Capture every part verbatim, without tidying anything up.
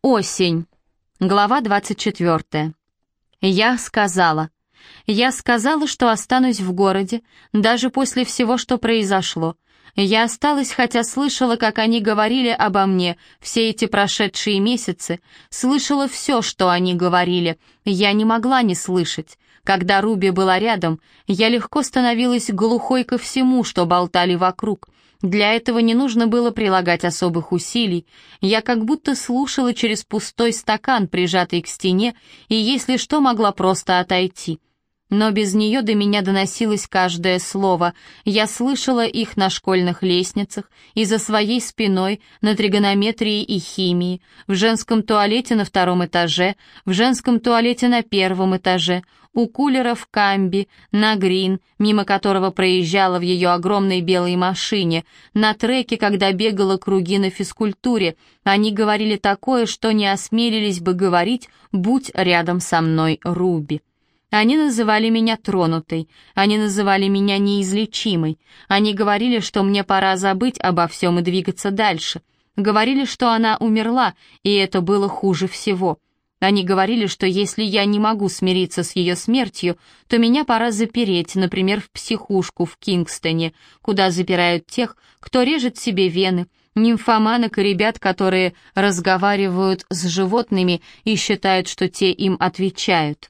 Осень. Глава двадцать четвертая. Я сказала. Я сказала, что останусь в городе, даже после всего, что произошло. Я осталась, хотя слышала, как они говорили обо мне все эти прошедшие месяцы, слышала все, что они говорили. Я не могла не слышать. Когда Руби была рядом, я легко становилась глухой ко всему, что болтали вокруг. Для этого не нужно было прилагать особых усилий. Я как будто слушала через пустой стакан, прижатый к стене, и, если что, могла просто отойти. Но без нее до меня доносилось каждое слово. Я слышала их на школьных лестницах и за своей спиной, на тригонометрии и химии, в женском туалете на втором этаже, в женском туалете на первом этаже, у кулера в Камби, на Грин, мимо которого проезжала в ее огромной белой машине, на треке, когда бегала круги на физкультуре. Они говорили такое, что не осмелились бы говорить, будь рядом со мной Руби. Они называли меня тронутой, они называли меня неизлечимой, они говорили, что мне пора забыть обо всем и двигаться дальше, говорили, что она умерла, и это было хуже всего. Они говорили, что если я не могу смириться с ее смертью, то меня пора запереть, например, в психушку в Кингстоне, куда запирают тех, кто режет себе вены, нимфоманок и ребят, которые разговаривают с животными и считают, что те им отвечают.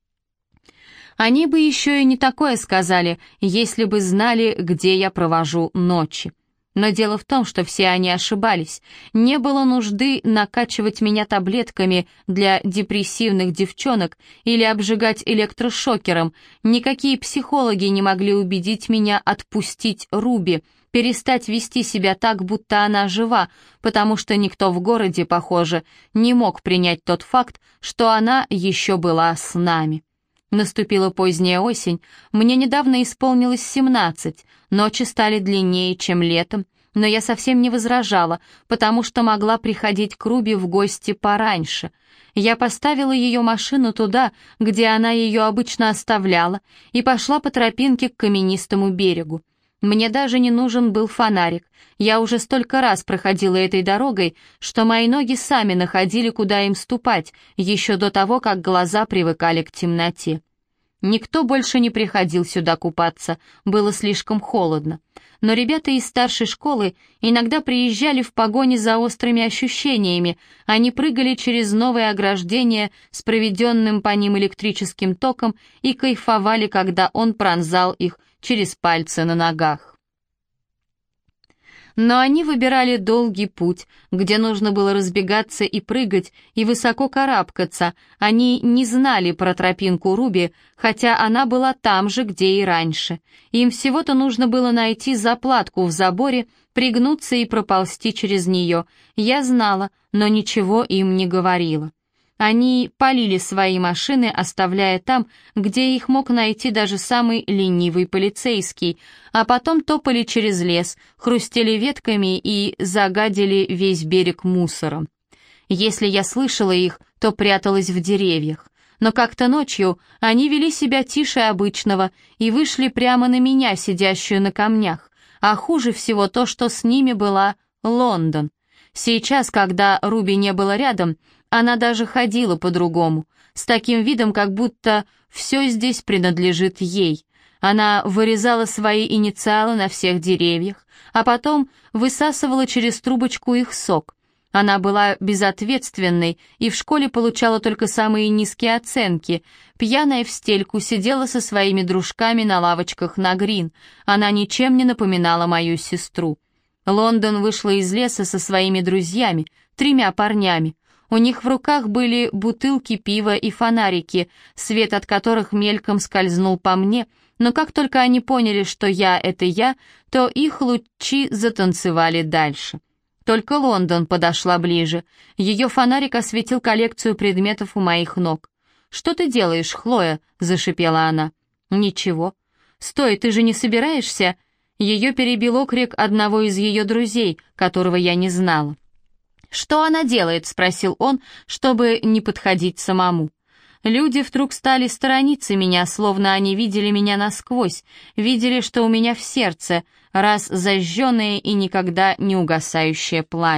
Они бы еще и не такое сказали, если бы знали, где я провожу ночи. Но дело в том, что все они ошибались. Не было нужды накачивать меня таблетками для депрессивных девчонок или обжигать электрошокером. Никакие психологи не могли убедить меня отпустить Руби, перестать вести себя так, будто она жива, потому что никто в городе, похоже, не мог принять тот факт, что она еще была с нами. Наступила поздняя осень, мне недавно исполнилось семнадцать, ночи стали длиннее, чем летом, но я совсем не возражала, потому что могла приходить к Руби в гости пораньше. Я поставила ее машину туда, где она ее обычно оставляла, и пошла по тропинке к каменистому берегу. Мне даже не нужен был фонарик, я уже столько раз проходила этой дорогой, что мои ноги сами находили, куда им ступать, еще до того, как глаза привыкали к темноте. Никто больше не приходил сюда купаться, было слишком холодно. Но ребята из старшей школы иногда приезжали в погоне за острыми ощущениями, они прыгали через новые ограждения с проведенным по ним электрическим током и кайфовали, когда он пронзал их через пальцы на ногах. Но они выбирали долгий путь, где нужно было разбегаться и прыгать, и высоко карабкаться. Они не знали про тропинку Руби, хотя она была там же, где и раньше. Им всего-то нужно было найти заплатку в заборе, пригнуться и проползти через нее. Я знала, но ничего им не говорила. Они полили свои машины, оставляя там, где их мог найти даже самый ленивый полицейский, а потом топали через лес, хрустели ветками и загадили весь берег мусором. Если я слышала их, то пряталась в деревьях. Но как-то ночью они вели себя тише обычного и вышли прямо на меня, сидящую на камнях. А хуже всего то, что с ними была Лондон. Сейчас, когда Руби не было рядом, она даже ходила по-другому, с таким видом, как будто все здесь принадлежит ей. Она вырезала свои инициалы на всех деревьях, а потом высасывала через трубочку их сок. Она была безответственной и в школе получала только самые низкие оценки. Пьяная в стельку сидела со своими дружками на лавочках на Грин. Она ничем не напоминала мою сестру. Лондон вышла из леса со своими друзьями, тремя парнями. У них в руках были бутылки пива и фонарики, свет от которых мельком скользнул по мне, но как только они поняли, что я — это я, то их лучи затанцевали дальше. Только Лондон подошла ближе. Ее фонарик осветил коллекцию предметов у моих ног. «Что ты делаешь, Хлоя?» — зашипела она. «Ничего». «Стой, ты же не собираешься?» Ее перебил окрик одного из ее друзей, которого я не знала. «Что она делает?» — спросил он, чтобы не подходить самому. Люди вдруг стали сторониться меня, словно они видели меня насквозь, видели, что у меня в сердце раз зажженное и никогда не угасающее пламя.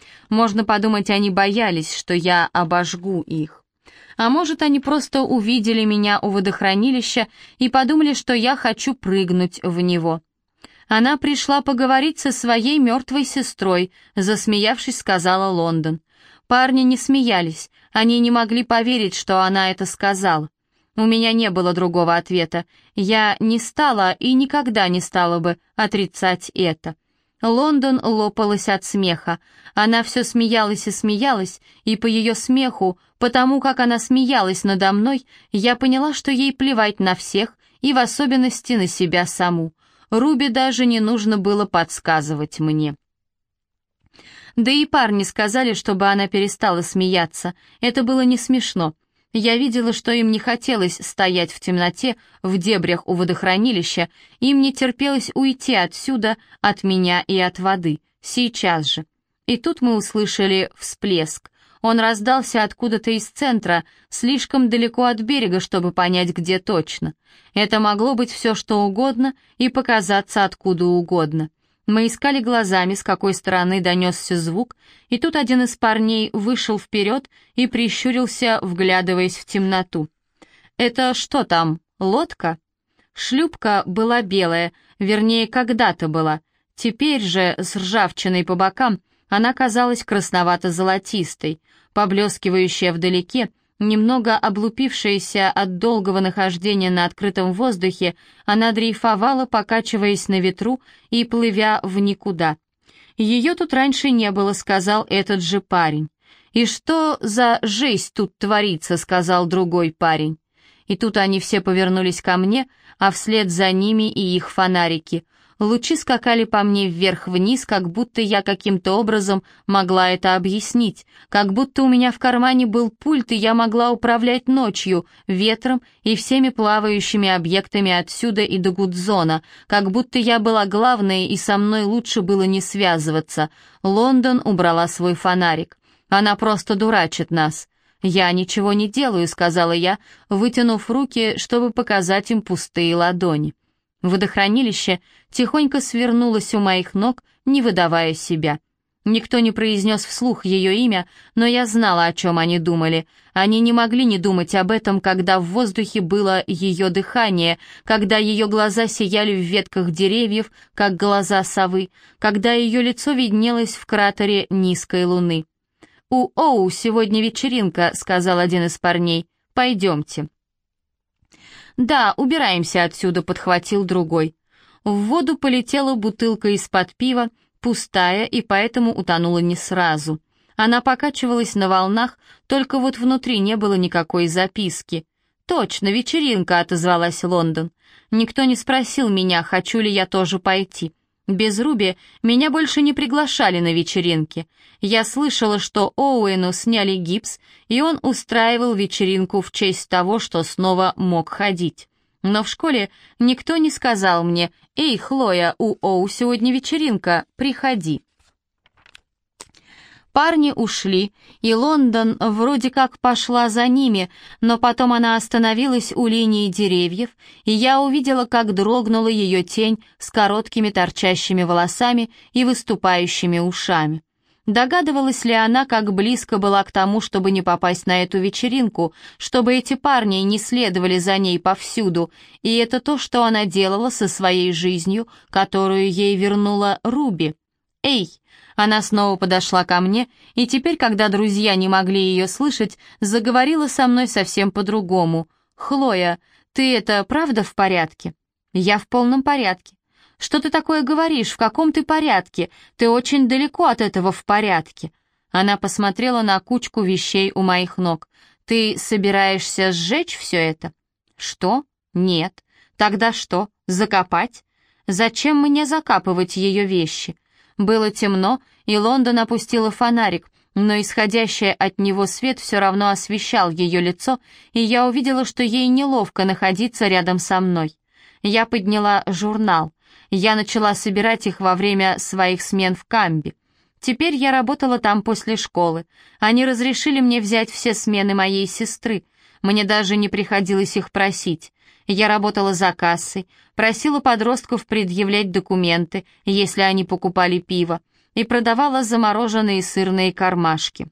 Можно подумать, они боялись, что я обожгу их. А может, они просто увидели меня у водохранилища и подумали, что я хочу прыгнуть в него. Она пришла поговорить со своей мертвой сестрой, засмеявшись, сказала Лондон. Парни не смеялись, они не могли поверить, что она это сказала. У меня не было другого ответа. Я не стала и никогда не стала бы отрицать это. Лондон лопалась от смеха. Она все смеялась и смеялась, и по ее смеху, потому как она смеялась надо мной, я поняла, что ей плевать на всех, и в особенности на себя саму. Руби даже не нужно было подсказывать мне. Да и парни сказали, чтобы она перестала смеяться. Это было не смешно. Я видела, что им не хотелось стоять в темноте в дебрях у водохранилища, им не терпелось уйти отсюда, от меня и от воды, сейчас же. И тут мы услышали всплеск. Он раздался откуда-то из центра, слишком далеко от берега, чтобы понять, где точно. Это могло быть все что угодно и показаться откуда угодно. Мы искали глазами, с какой стороны донесся звук, и тут один из парней вышел вперед и прищурился, вглядываясь в темноту. «Это что там, лодка?» Шлюпка была белая, вернее, когда-то была. Теперь же, с ржавчиной по бокам, она казалась красновато-золотистой, поблескивающая вдалеке, немного облупившаяся от долгого нахождения на открытом воздухе, она дрейфовала, покачиваясь на ветру и плывя в никуда. «Ее тут раньше не было», — сказал этот же парень. «И что за жесть тут творится?» — сказал другой парень. И тут они все повернулись ко мне, а вслед за ними и их фонарики. Лучи скакали по мне вверх-вниз, как будто я каким-то образом могла это объяснить, как будто у меня в кармане был пульт, и я могла управлять ночью, ветром и всеми плавающими объектами отсюда и до Гудзона, как будто я была главной, и со мной лучше было не связываться. Лондон убрала свой фонарик. Она просто дурачит нас. «Я ничего не делаю», — сказала я, вытянув руки, чтобы показать им пустые ладони. Водохранилище тихонько свернулось у моих ног, не выдавая себя. Никто не произнес вслух ее имя, но я знала, о чем они думали. Они не могли не думать об этом, когда в воздухе было ее дыхание, когда ее глаза сияли в ветках деревьев, как глаза совы, когда ее лицо виднелось в кратере низкой луны. «У Оу сегодня вечеринка», — сказал один из парней. «Пойдемте». «Да, убираемся отсюда», — подхватил другой. В воду полетела бутылка из-под пива, пустая, и поэтому утонула не сразу. Она покачивалась на волнах, только вот внутри не было никакой записки. «Точно, вечеринка», — отозвалась Лондон. Никто не спросил меня, хочу ли я тоже пойти. Без Руби меня больше не приглашали на вечеринки. Я слышала, что Оуэну сняли гипс, и он устраивал вечеринку в честь того, что снова мог ходить. Но в школе никто не сказал мне: «Эй, Хлоя, у Оу сегодня вечеринка, приходи». Парни ушли, и Лондон вроде как пошла за ними, но потом она остановилась у линии деревьев, и я увидела, как дрогнула ее тень с короткими торчащими волосами и выступающими ушами. Догадывалась ли она, как близко была к тому, чтобы не попасть на эту вечеринку, чтобы эти парни не следовали за ней повсюду, и это то, что она делала со своей жизнью, которую ей вернула Руби. «Эй!» Она снова подошла ко мне, и теперь, когда друзья не могли ее слышать, заговорила со мной совсем по-другому. «Хлоя, ты это правда в порядке?» «Я в полном порядке». «Что ты такое говоришь? В каком ты порядке? Ты очень далеко от этого в порядке». Она посмотрела на кучку вещей у моих ног. «Ты собираешься сжечь все это?» «Что? Нет. Тогда что, закопать? Зачем мне закапывать ее вещи?» Было темно, и Лондон опустила фонарик, но исходящий от него свет все равно освещал ее лицо, и я увидела, что ей неловко находиться рядом со мной. Я подняла журнал. Я начала собирать их во время своих смен в Камби. Теперь я работала там после школы. Они разрешили мне взять все смены моей сестры. Мне даже не приходилось их просить. Я работала за кассой, просила подростков предъявлять документы, если они покупали пиво. и продавала замороженные сырные кармашки.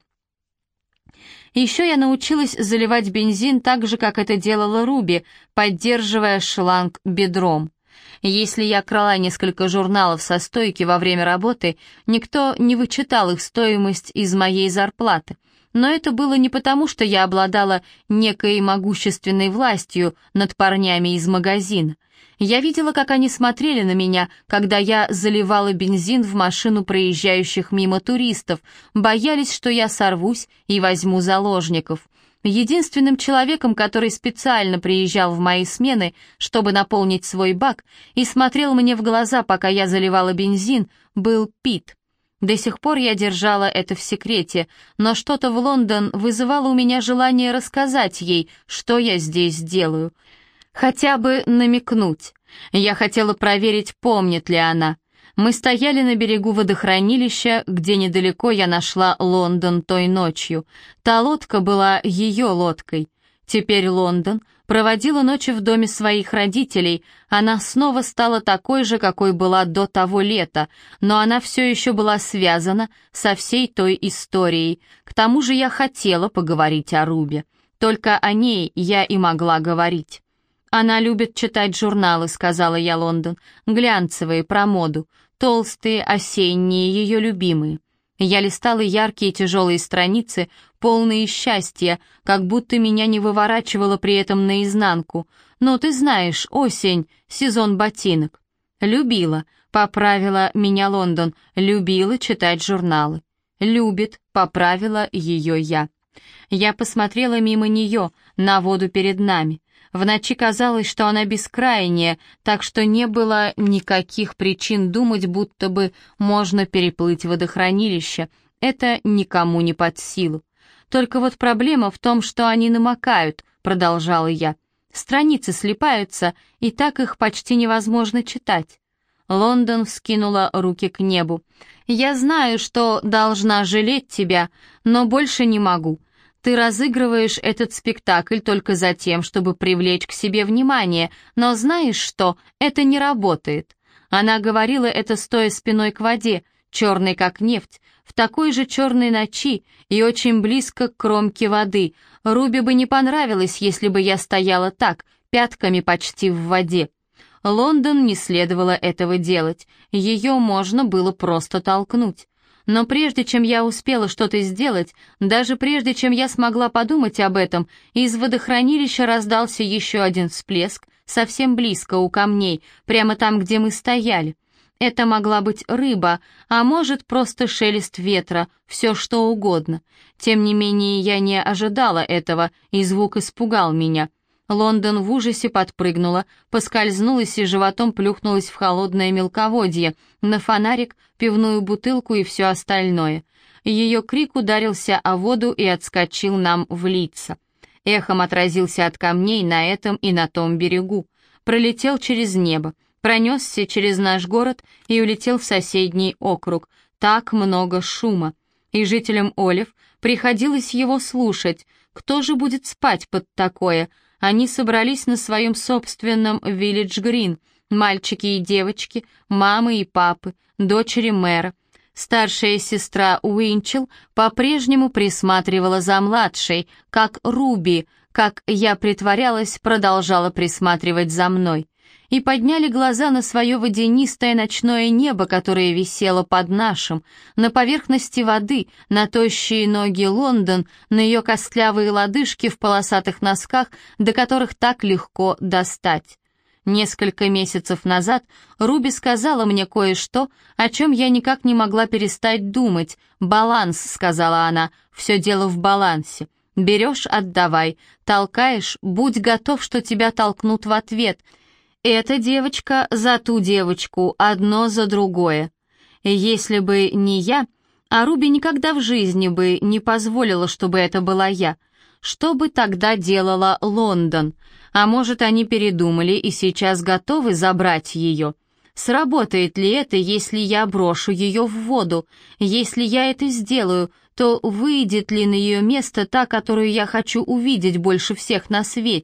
Еще я научилась заливать бензин так же, как это делала Руби, поддерживая шланг бедром. Если я крала несколько журналов со стойки во время работы, никто не вычитал их стоимость из моей зарплаты. Но это было не потому, что я обладала некой могущественной властью над парнями из магазина. Я видела, как они смотрели на меня, когда я заливала бензин в машину проезжающих мимо туристов, боялись, что я сорвусь и возьму заложников. Единственным человеком, который специально приезжал в мои смены, чтобы наполнить свой бак, и смотрел мне в глаза, пока я заливала бензин, был Пит. До сих пор я держала это в секрете, но что-то в Лондон вызывало у меня желание рассказать ей, что я здесь делаю. Хотя бы намекнуть. Я хотела проверить, помнит ли она. Мы стояли на берегу водохранилища, где недалеко я нашла Лондон той ночью. Та лодка была ее лодкой. Теперь Лондон проводила ночи в доме своих родителей. Она снова стала такой же, какой была до того лета, но она все еще была связана со всей той историей. К тому же я хотела поговорить о Руби. Только о ней я и могла говорить. «Она любит читать журналы», — сказала я Лондон, — «глянцевые, про моду, толстые, осенние, ее любимые». Я листала яркие тяжелые страницы, полные счастья, как будто меня не выворачивало при этом наизнанку. «Ну, ты знаешь, осень, сезон ботинок». «Любила», — поправила меня Лондон, — «любила читать журналы». «Любит», — поправила ее я. Я посмотрела мимо нее, на воду перед нами. В ночи казалось, что она бескрайняя, так что не было никаких причин думать, будто бы можно переплыть водохранилище. Это никому не под силу. «Только вот проблема в том, что они намокают», — продолжала я. «Страницы слипаются, и так их почти невозможно читать». Лондон вскинула руки к небу. «Я знаю, что должна жалеть тебя, но больше не могу. Ты разыгрываешь этот спектакль только за тем, чтобы привлечь к себе внимание, но знаешь что, это не работает». Она говорила это, стоя спиной к воде, черной как нефть, в такой же черной ночи и очень близко к кромке воды. Руби бы не понравилось, если бы я стояла так, пятками почти в воде. Лондон не следовало этого делать, ее можно было просто толкнуть. Но прежде чем я успела что-то сделать, даже прежде чем я смогла подумать об этом, из водохранилища раздался еще один всплеск, совсем близко у камней, прямо там, где мы стояли. Это могла быть рыба, а может, просто шелест ветра, все что угодно. Тем не менее, я не ожидала этого, и звук испугал меня. Лондон в ужасе подпрыгнула, поскользнулась и животом плюхнулась в холодное мелководье, на фонарик, пивную бутылку и все остальное. Ее крик ударился о воду и отскочил нам в лица. Эхом отразился от камней на этом и на том берегу. Пролетел через небо, пронесся через наш город и улетел в соседний округ. Так много шума. И жителям Олив приходилось его слушать. Кто же будет спать под такое? Они собрались на своем собственном Виллидж-Грин, мальчики и девочки, мамы и папы, дочери мэра. Старшая сестра Уинчел по-прежнему присматривала за младшей, как Руби, как я притворялась, продолжала присматривать за мной. И подняли глаза на свое водянистое ночное небо, которое висело под нашим, на поверхности воды, на тощие ноги Лондон, на ее костлявые лодыжки в полосатых носках, до которых так легко достать. Несколько месяцев назад Руби сказала мне кое-что, о чем я никак не могла перестать думать. «Баланс», — сказала она, — «все дело в балансе. Берешь — отдавай, толкаешь — будь готов, что тебя толкнут в ответ». Эта девочка за ту девочку, одно за другое. Если бы не я, а Руби никогда в жизни бы не позволила, чтобы это была я, что бы тогда делала Лондон? А может, они передумали и сейчас готовы забрать ее? Сработает ли это, если я брошу ее в воду? Если я это сделаю, то выйдет ли на ее место та, которую я хочу увидеть больше всех на свете?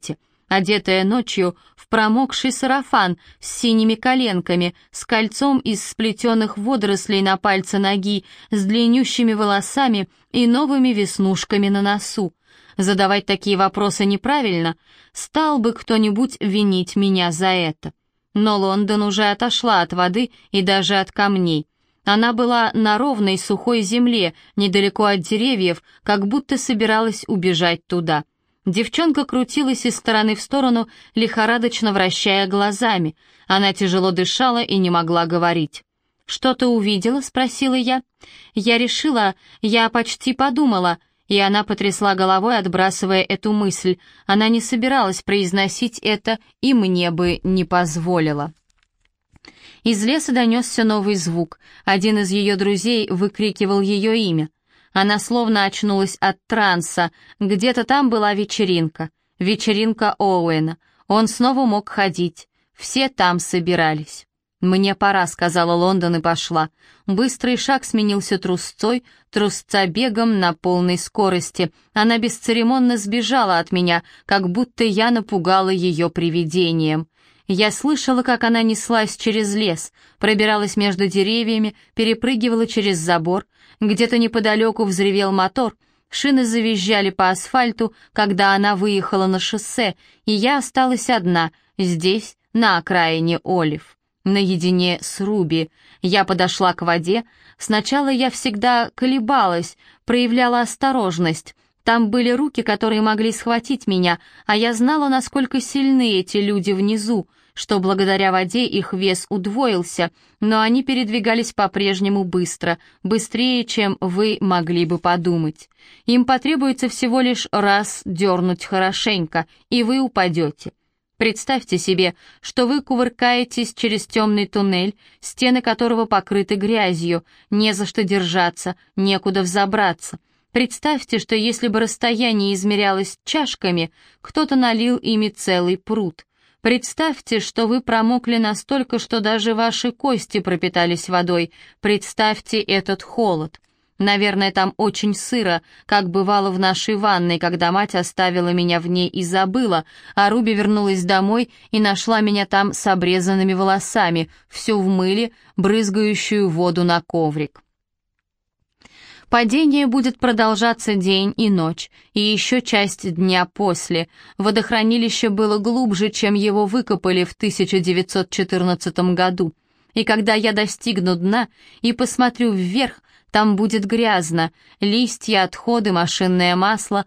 одетая ночью в промокший сарафан с синими коленками, с кольцом из сплетенных водорослей на пальце ноги, с длиннющими волосами и новыми веснушками на носу. Задавать такие вопросы неправильно, стал бы кто-нибудь винить меня за это. Но Лондон уже отошла от воды и даже от камней. Она была на ровной сухой земле, недалеко от деревьев, как будто собиралась убежать туда. Девчонка крутилась из стороны в сторону, лихорадочно вращая глазами. Она тяжело дышала и не могла говорить. «Что ты увидела?» — спросила я. «Я решила, я почти подумала», и она потрясла головой, отбрасывая эту мысль. Она не собиралась произносить это и мне бы не позволила. Из леса донесся новый звук. Один из ее друзей выкрикивал ее имя. Она словно очнулась от транса. Где-то там была вечеринка. Вечеринка Оуэна. Он снова мог ходить. Все там собирались. «Мне пора», — сказала Лондон и пошла. Быстрый шаг сменился трусцой, трусца бегом на полной скорости. Она бесцеремонно сбежала от меня, как будто я напугала ее привидением. Я слышала, как она неслась через лес, пробиралась между деревьями, перепрыгивала через забор. Где-то неподалеку взревел мотор, шины завизжали по асфальту, когда она выехала на шоссе, и я осталась одна, здесь, на окраине Олив. Наедине с Руби. Я подошла к воде. Сначала я всегда колебалась, проявляла осторожность. Там были руки, которые могли схватить меня, а я знала, насколько сильны эти люди внизу, что благодаря воде их вес удвоился, но они передвигались по-прежнему быстро, быстрее, чем вы могли бы подумать. Им потребуется всего лишь раз дернуть хорошенько, и вы упадете. Представьте себе, что вы кувыркаетесь через темный туннель, стены которого покрыты грязью, не за что держаться, некуда взобраться. Представьте, что если бы расстояние измерялось чашками, кто-то налил ими целый пруд. Представьте, что вы промокли настолько, что даже ваши кости пропитались водой. Представьте этот холод. Наверное, там очень сыро, как бывало в нашей ванной, когда мать оставила меня в ней и забыла, а Руби вернулась домой и нашла меня там с обрезанными волосами, всю в мыле, брызгающую воду на коврик. Падение будет продолжаться день и ночь, и еще часть дня после. Водохранилище было глубже, чем его выкопали в тысяча девятьсот четырнадцатом году. И когда я достигну дна и посмотрю вверх, там будет грязно, листья, отходы, машинное масло,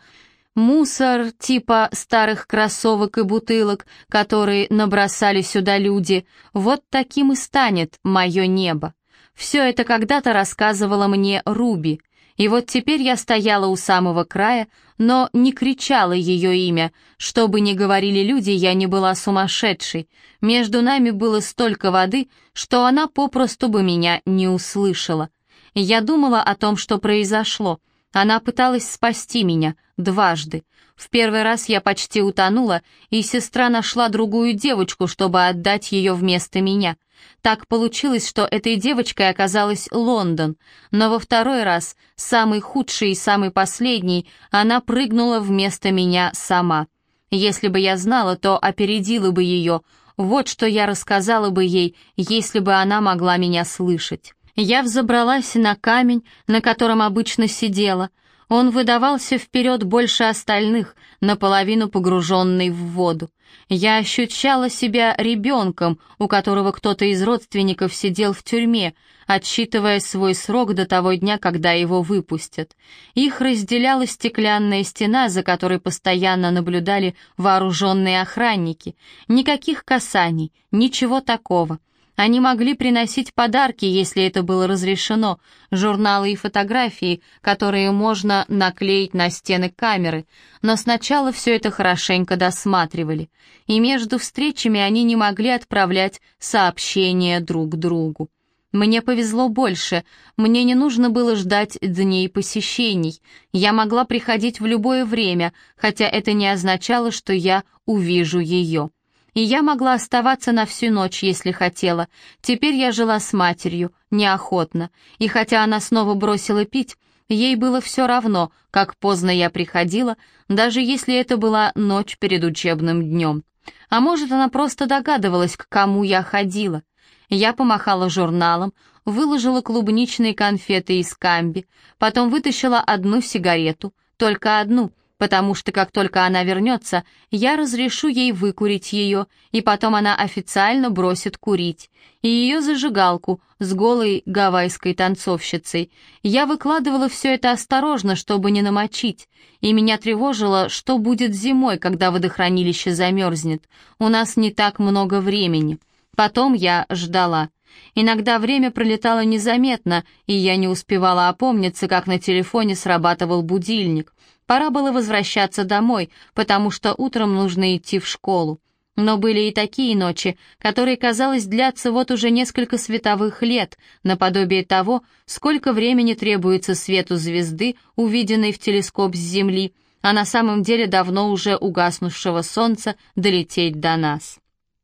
мусор типа старых кроссовок и бутылок, которые набросали сюда люди. Вот таким и станет мое небо. Все это когда-то рассказывала мне Руби. И вот теперь я стояла у самого края, но не кричала ее имя. Что бы ни говорили люди, я не была сумасшедшей. Между нами было столько воды, что она попросту бы меня не услышала. Я думала о том, что произошло. Она пыталась спасти меня дважды. В первый раз я почти утонула, и сестра нашла другую девочку, чтобы отдать ее вместо меня. Так получилось, что этой девочкой оказалась Лондон. Но во второй раз, самый худший и самый последний, она прыгнула вместо меня сама. Если бы я знала, то опередила бы ее. Вот что я рассказала бы ей, если бы она могла меня слышать. Я взобралась на камень, на котором обычно сидела. Он выдавался вперед больше остальных, наполовину погруженный в воду. Я ощущала себя ребенком, у которого кто-то из родственников сидел в тюрьме, отсчитывая свой срок до того дня, когда его выпустят. Их разделяла стеклянная стена, за которой постоянно наблюдали вооруженные охранники. Никаких касаний, ничего такого. Они могли приносить подарки, если это было разрешено, журналы и фотографии, которые можно наклеить на стены камеры, но сначала все это хорошенько досматривали, и между встречами они не могли отправлять сообщения друг другу. Мне повезло больше, мне не нужно было ждать дней посещений, я могла приходить в любое время, хотя это не означало, что я увижу ее. И я могла оставаться на всю ночь, если хотела. Теперь я жила с матерью, неохотно. И хотя она снова бросила пить, Ей было все равно, как поздно я приходила, даже если это была ночь перед учебным днем. А может, она просто догадывалась, к кому я ходила. Я помахала журналом, выложила клубничные конфеты из камби, потом вытащила одну сигарету, только одну, потому что как только она вернется, я разрешу ей выкурить ее, и потом она официально бросит курить. И ее зажигалку с голой гавайской танцовщицей. Я выкладывала все это осторожно, чтобы не намочить, и меня тревожило, что будет зимой, когда водохранилище замерзнет. У нас не так много времени. Потом я ждала. Иногда время пролетало незаметно, и я не успевала опомниться, как на телефоне срабатывал будильник. Пора было возвращаться домой, потому что утром нужно идти в школу. Но были и такие ночи, которые, казалось, длятся вот уже несколько световых лет, наподобие того, сколько времени требуется свету звезды, увиденной в телескоп с Земли, а на самом деле давно уже угаснувшего солнца, долететь до нас.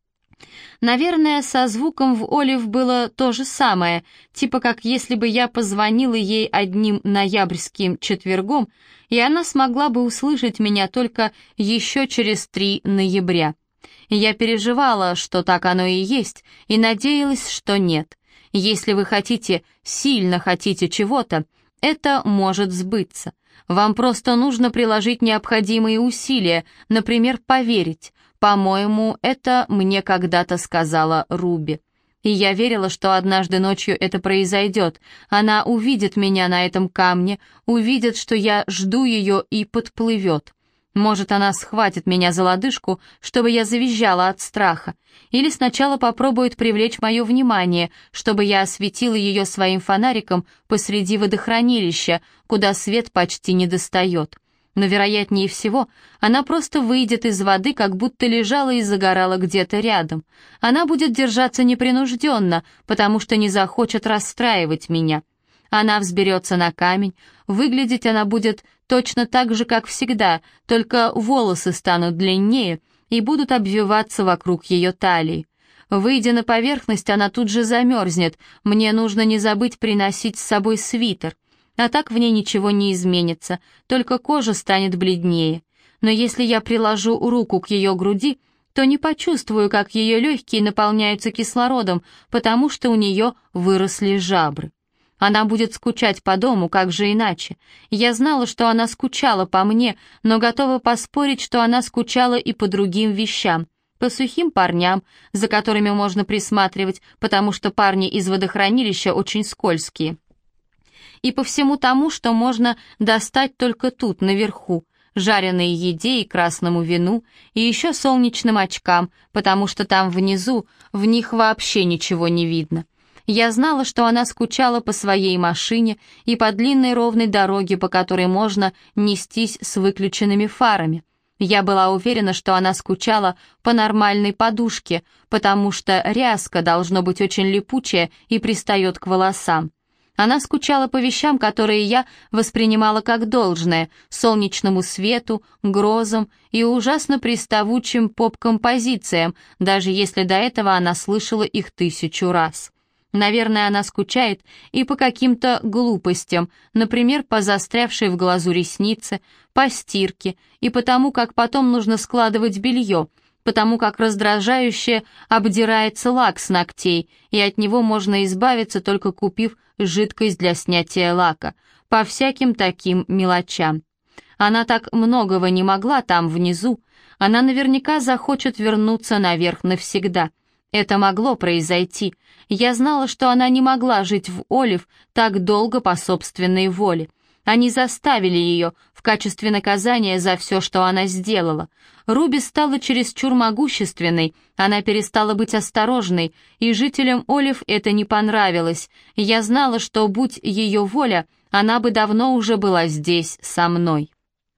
Наверное, со звуком в Олив было то же самое, типа как если бы я позвонила ей одним ноябрьским четвергом, и она смогла бы услышать меня только еще через три ноября. Я переживала, что так оно и есть, и надеялась, что нет. Если вы хотите, сильно хотите чего-то, это может сбыться. Вам просто нужно приложить необходимые усилия, например, поверить. По-моему, это мне когда-то сказала Руби. И я верила, что однажды ночью это произойдет. Она увидит меня на этом камне, увидит, что я жду ее и подплывет. Может, она схватит меня за лодыжку, чтобы я завизжала от страха. Или сначала попробует привлечь мое внимание, чтобы я осветила ее своим фонариком посреди водохранилища, куда свет почти не достает. Но, вероятнее всего, она просто выйдет из воды, как будто лежала и загорала где-то рядом. Она будет держаться непринужденно, потому что не захочет расстраивать меня. Она взберется на камень, выглядеть она будет точно так же, как всегда, только волосы станут длиннее и будут обвиваться вокруг ее талии. Выйдя на поверхность, она тут же замерзнет, мне нужно не забыть приносить с собой свитер. А так в ней ничего не изменится, только кожа станет бледнее. Но если я приложу руку к ее груди, то не почувствую, как ее легкие наполняются кислородом, потому что у нее выросли жабры. Она будет скучать по дому, как же иначе. Я знала, что она скучала по мне, но готова поспорить, что она скучала и по другим вещам. По сухим парням, за которыми можно присматривать, потому что парни из водохранилища очень скользкие. И по всему тому, что можно достать только тут, наверху, жареной еде и красному вину, и еще солнечным очкам, потому что там внизу в них вообще ничего не видно. Я знала, что она скучала по своей машине и по длинной ровной дороге, по которой можно нестись с выключенными фарами. Я была уверена, что она скучала по нормальной подушке, потому что ряска должно быть очень липучая и пристает к волосам. Она скучала по вещам, которые я воспринимала как должное, солнечному свету, грозам и ужасно приставучим поп-композициям, даже если до этого она слышала их тысячу раз. Наверное, она скучает и по каким-то глупостям, например, по застрявшей в глазу реснице, по стирке и по тому, как потом нужно складывать белье, потому как раздражающе обдирается лак с ногтей, и от него можно избавиться, только купив жидкость для снятия лака, по всяким таким мелочам. Она так многого не могла там внизу, она наверняка захочет вернуться наверх навсегда. Это могло произойти. Я знала, что она не могла жить в Олив так долго по собственной воле. Они заставили ее в качестве наказания за все, что она сделала. Руби стала чересчур могущественной, она перестала быть осторожной, и жителям Олив это не понравилось. Я знала, что, будь ее воля, она бы давно уже была здесь со мной.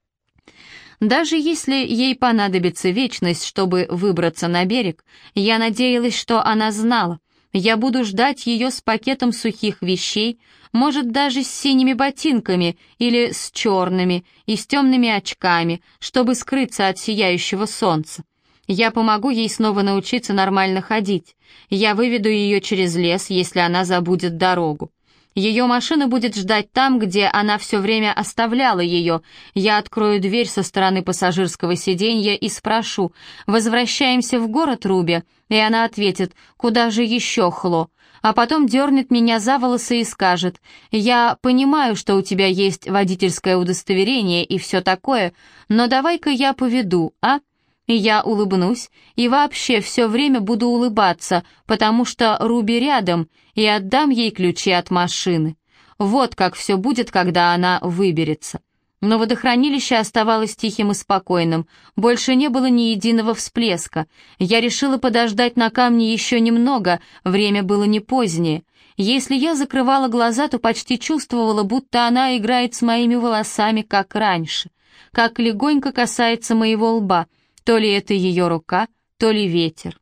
Даже если ей понадобится вечность, чтобы выбраться на берег, я надеялась, что она знала. Я буду ждать ее с пакетом сухих вещей, может, даже с синими ботинками или с черными и с темными очками, чтобы скрыться от сияющего солнца. Я помогу ей снова научиться нормально ходить. Я выведу ее через лес, если она забудет дорогу. Ее машина будет ждать там, где она все время оставляла ее. Я открою дверь со стороны пассажирского сиденья и спрошу: «Возвращаемся в город, Руби?» И она ответит: «Куда же еще, Хло?» А потом дернет меня за волосы и скажет: «Я понимаю, что у тебя есть водительское удостоверение и все такое, но давай-ка я поведу, а?» И я улыбнусь, и вообще все время буду улыбаться, потому что Руби рядом, и отдам ей ключи от машины. Вот как все будет, когда она выберется. Но водохранилище оставалось тихим и спокойным, больше не было ни единого всплеска. Я решила подождать на камне еще немного, время было не позднее. Если я закрывала глаза, то почти чувствовала, будто она играет с моими волосами, как раньше, как легонько касается моего лба. То ли это ее рука, то ли ветер.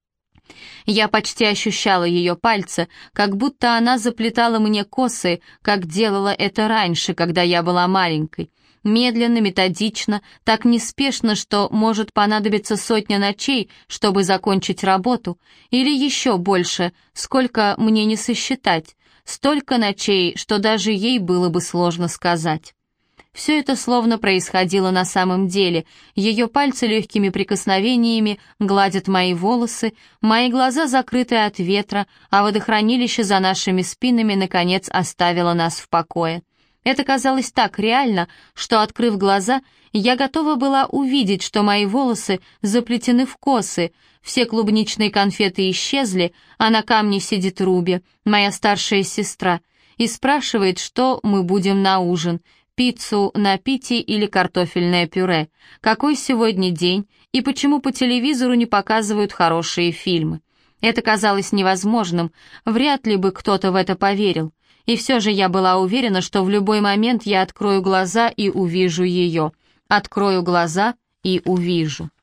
Я почти ощущала ее пальцы, как будто она заплетала мне косы, как делала это раньше, когда я была маленькой. Медленно, методично, так неспешно, что может понадобиться сотня ночей, чтобы закончить работу, или еще больше, сколько мне не сосчитать, столько ночей, что даже ей было бы сложно сказать. Все это словно происходило на самом деле. Ее пальцы легкими прикосновениями гладят мои волосы, мои глаза закрыты от ветра, а водохранилище за нашими спинами наконец оставило нас в покое. Это казалось так реально, что, открыв глаза, я готова была увидеть, что мои волосы заплетены в косы, все клубничные конфеты исчезли, а на камне сидит Руби, моя старшая сестра, и спрашивает, что мы будем на ужин — пиццу на пите или картофельное пюре, какой сегодня день и почему по телевизору не показывают хорошие фильмы. Это казалось невозможным, вряд ли бы кто-то в это поверил. И все же я была уверена, что в любой момент я открою глаза и увижу ее. Открою глаза и увижу.